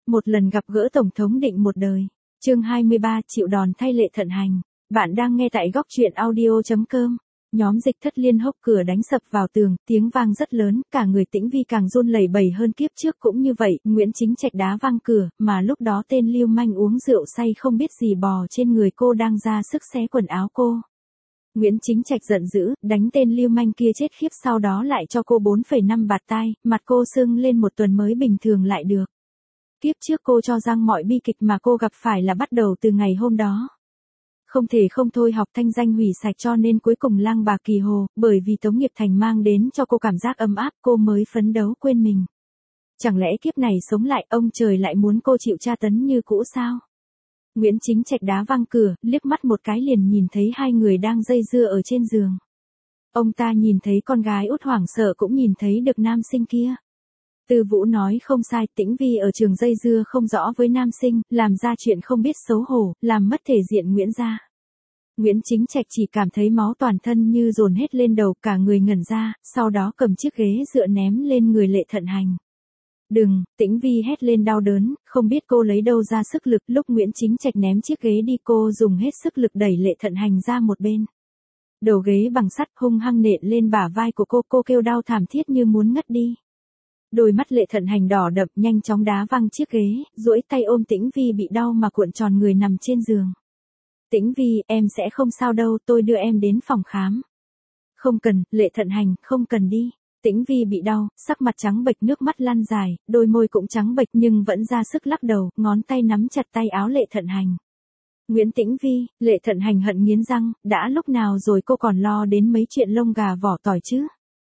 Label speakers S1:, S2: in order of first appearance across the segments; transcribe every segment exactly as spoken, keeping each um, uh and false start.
S1: một lần gặp gỡ Tổng thống định một đời. Chương hai mươi ba, chịu đòn thay Lệ Thận Hành. Bạn đang nghe tại góc truyện audio chấm com. Nhóm Dịch Thất liên hốc cửa đánh sập vào tường, tiếng vang rất lớn, cả người Tĩnh Vi càng run lẩy bẩy hơn kiếp trước cũng như vậy, Nguyễn Chính Trạch đá văng cửa, mà lúc đó tên lưu manh uống rượu say không biết gì bò trên người cô đang ra sức xé quần áo cô. Nguyễn Chính Trạch giận dữ, đánh tên lưu manh kia chết khiếp, sau đó lại cho cô bốn phẩy năm bạt tai, mặt cô sưng lên một tuần mới bình thường lại được. Kiếp trước cô cho rằng mọi bi kịch mà cô gặp phải là bắt đầu từ ngày hôm đó. Không thể không thôi học thanh danh hủy sạch, cho nên cuối cùng Lang Bà Kỳ Hồ, bởi vì Tống Nghiệp Thành mang đến cho cô cảm giác ấm áp, cô mới phấn đấu quên mình. Chẳng lẽ kiếp này sống lại, ông trời lại muốn cô chịu tra tấn như cũ sao? Nguyễn Chính Trạch đá văng cửa, liếc mắt một cái liền nhìn thấy hai người đang dây dưa ở trên giường. Ông ta nhìn thấy con gái út hoảng sợ, cũng nhìn thấy được nam sinh kia. Tư Vũ nói không sai, Tĩnh Vi ở trường dây dưa không rõ với nam sinh, làm ra chuyện không biết xấu hổ, làm mất thể diện Nguyễn gia. Nguyễn Chính Trạch chỉ cảm thấy máu toàn thân như dồn hết lên đầu, cả người ngẩn ra, sau đó cầm chiếc ghế dựa ném lên người Lệ Thận Hành. Đừng, Tĩnh Vi hét lên đau đớn, không biết cô lấy đâu ra sức lực, lúc Nguyễn Chính Trạch ném chiếc ghế đi cô dùng hết sức lực đẩy Lệ Thận Hành ra một bên. Đầu ghế bằng sắt hung hăng nện lên bả vai của cô, cô kêu đau thảm thiết như muốn ngất đi. Đôi mắt Lệ Thận Hành đỏ đậm, nhanh chóng đá văng chiếc ghế, duỗi tay ôm Tĩnh Vi bị đau mà cuộn tròn người nằm trên giường. Tĩnh Vi, em sẽ không sao đâu, tôi đưa em đến phòng khám. Không cần, Lệ Thận Hành, không cần đi. Tĩnh Vi bị đau, sắc mặt trắng bệch, nước mắt lăn dài, đôi môi cũng trắng bệch nhưng vẫn ra sức lắc đầu, ngón tay nắm chặt tay áo Lệ Thận Hành. Nguyễn Tĩnh Vi, Lệ Thận Hành hận nghiến răng, đã lúc nào rồi cô còn lo đến mấy chuyện lông gà vỏ tỏi chứ?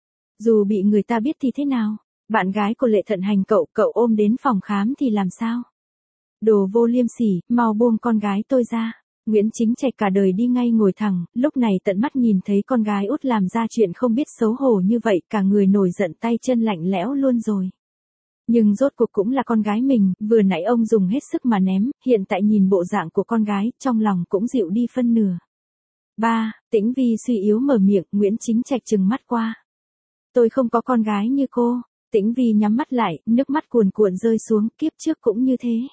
S1: Dù bị người ta biết thì thế nào? Bạn gái của Lệ Thận Hành cậu, cậu ôm đến phòng khám thì làm sao? Đồ vô liêm sỉ, mau buông con gái tôi ra. Nguyễn Chính Trạch cả đời đi ngay ngồi thẳng, lúc này tận mắt nhìn thấy con gái út làm ra chuyện không biết xấu hổ như vậy, cả người nổi giận, tay chân lạnh lẽo luôn rồi. Nhưng rốt cuộc cũng là con gái mình, vừa nãy ông dùng hết sức mà ném, hiện tại nhìn bộ dạng của con gái, trong lòng cũng dịu đi phân nửa. Ba, Tĩnh Vi suy yếu mở miệng, Nguyễn Chính Trạch trừng mắt qua. Tôi không có con gái như cô. Tĩnh Vi nhắm mắt lại, nước mắt cuồn cuộn rơi xuống, kiếp trước cũng như thế.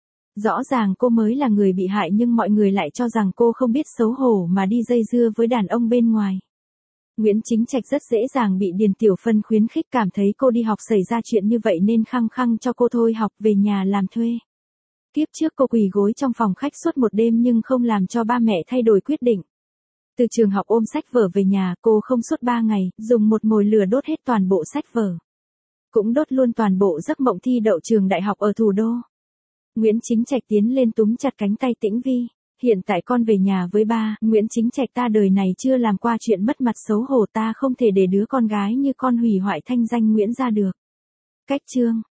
S1: Rõ ràng cô mới là người bị hại nhưng mọi người lại cho rằng cô không biết xấu hổ mà đi dây dưa với đàn ông bên ngoài. Nguyễn Chính Trạch rất dễ dàng bị Điền Tiểu Phân khuyến khích, cảm thấy cô đi học xảy ra chuyện như vậy nên khăng khăng cho cô thôi học về nhà làm thuê. Kiếp trước cô quỳ gối trong phòng khách suốt một đêm nhưng không làm cho ba mẹ thay đổi quyết định. Từ trường học ôm sách vở về nhà, cô không suốt ba ngày, dùng một mồi lửa đốt hết toàn bộ sách vở. Cũng đốt luôn toàn bộ giấc mộng thi đậu trường đại học ở thủ đô. Nguyễn Chính Trạch tiến lên túm chặt cánh tay Tĩnh Vi. Hiện tại con về nhà với ba, Nguyễn Chính Trạch, ta đời này chưa làm qua chuyện mất mặt xấu hổ, ta không thể để đứa con gái như con hủy hoại thanh danh Nguyễn gia được. Cách chương.